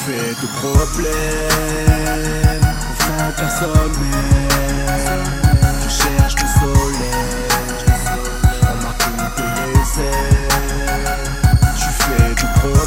fais de problèmes, au fond personne m'aime. Je cherche le soleil, on m'a coupé les ailes. Tu fais de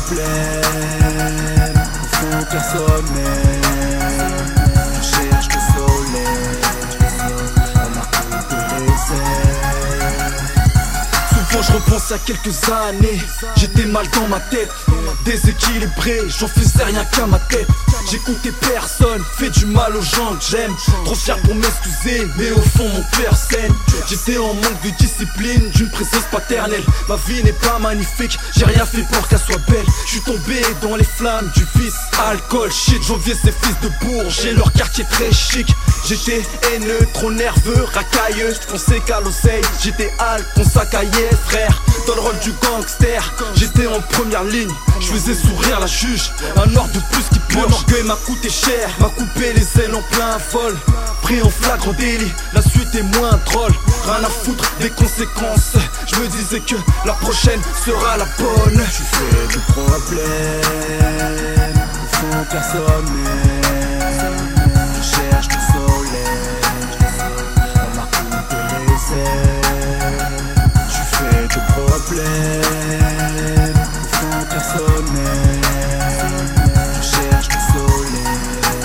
problèmes, au fond personne m'aime. Je cherche le soleil, on m'a coupé les ailes. Souvent je repense à quelques années, j'étais mal dans ma tête, déséquilibré, j'en faisais rien qu'à ma tête. J'écoutais personne, fait du mal aux gens que j'aime. Trop fier pour m'excuser, mais au fond mon cœur saigne. J'étais en manque de discipline, d'une présence paternelle. Ma vie n'est pas magnifique, j'ai rien fait pour qu'elle soit belle. J'suis tombé dans les flammes du vice, alcool, shit. J'enviais ces fils de bourges, j'ai leur quartier très chic. J'étais haineux, trop nerveux, racailleux, j'fonçais qu'à l'oseille. J'étais hal, on s'acaillait frère, dans le rôle du gangster. J'étais en première ligne, je faisais sourire la juge. Un or de plus qui purge. Mon orgueil m'a coûté cher, m'a coupé les ailes en plein vol. Pris en flagrant délit, la suite est moins drôle. Rien à foutre des conséquences, je me disais que la prochaine sera la bonne. Tu fais du problème, au fond personne m'aime. Je cherche le soleil, on m'a coupé les ailes. Tu fais du problème, au fond personne m'aime. Je cherche le soleil,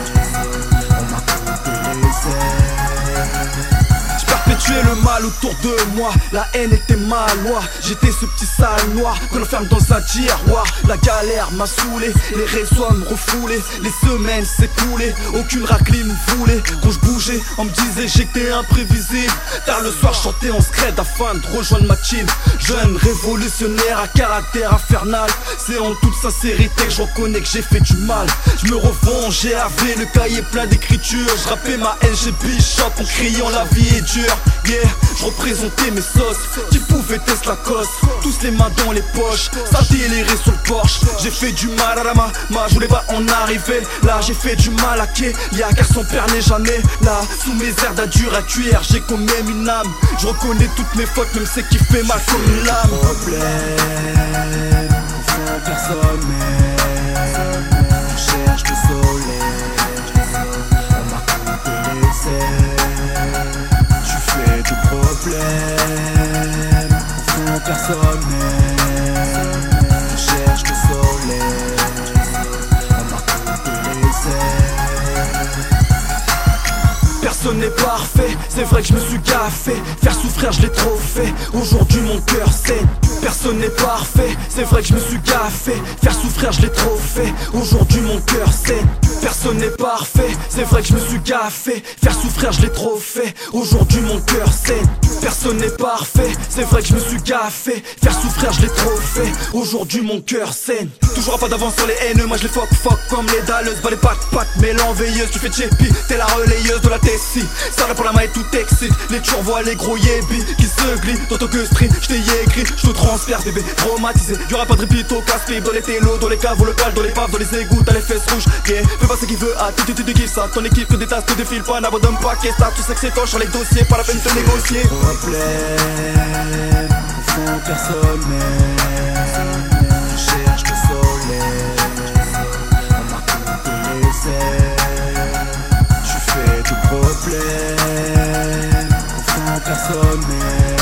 on m'a coupé les ailes. Perpétuer le mal autour de moi, la haine était ma loi. J'étais ce petit sale noir qu'on enferme dans un tiroir. La galère m'a saoulé, les réseaux me refoulaient. Les semaines s'écoulaient, aucune raclée me voulait. Quand je bougeais, on me disait j'étais imprévisible. Tard le soir, je chantais en scred afin de rejoindre ma team. Jeune révolutionnaire à caractère infernal, c'est en toute sincérité que je reconnais que j'ai fait du mal. Je me revengeais, j'avais le cahier plein d'écriture. Je rappais ma haine chez Bishop en criant la vie est dure. Yeah, je représentais mes sauces qui pouvaient tester la cause. Tous les mains dans les poches, ça déliré sur le Porsche. J'ai fait du mal à la main, je voulais pas en arriver là. J'ai fait du mal à Kélia car son père n'est jamais là. Sous mes airs d'un dur à cuire, j'ai quand même une âme. Je reconnais toutes mes fautes, même celles qui fait mal comme une lame. Problème, au fond personne m'aime. Je cherche le soleil, on m'a coupé les ailes. Tu fais du problème, au fond personne m'aime. Je cherche le soleil, on m'a coupé les ailes. Personne n'est parfait, c'est vrai que je me suis gaffé. Faire souffrir je l'ai trop fait, aujourd'hui mon cœur saigne. Personne n'est parfait, c'est vrai que je me suis gaffé. Faire souffrir je l'ai trop fait, aujourd'hui mon cœur saigne. Personne n'est parfait, c'est vrai que je me suis gaffé. Faire souffrir je l'ai trop fait, aujourd'hui mon cœur saigne. Personne n'est parfait, c'est vrai que je me suis gaffé. Faire souffrir je l'ai trop fait, aujourd'hui mon cœur saigne. Toujours pas d'avance sur les haineux, moi je les fuck comme les dalleuses. Bah les pattes, mais l'enveilleuse, tu fais JP, t'es la relayeuse de la Tessie. Ça va pour la main et tout excite, les turvois, les gros yébis qui se glissent dans ton que stream. J't'ai écrit, j'te transperce bébé, traumatisé. Y'aura pas de répit au casse-clip, dans les télos, dans les caves, le cal, dans les paves, dans les égouts, t'as les fesses rouges. Yeah, fais pas ce qu'il veut, ah tu kiffes ça. Ton équipe te détasse, te défile pas, n'abandonne pas, qu'est-ce que tu sais que c'est toi sur les dossiers, pas la peine de négocier. Problème, au fond personne m'aime. Je cherche le soleil, on m'a coupé les ailes. Tu fais du problème, au fond personne m'aime.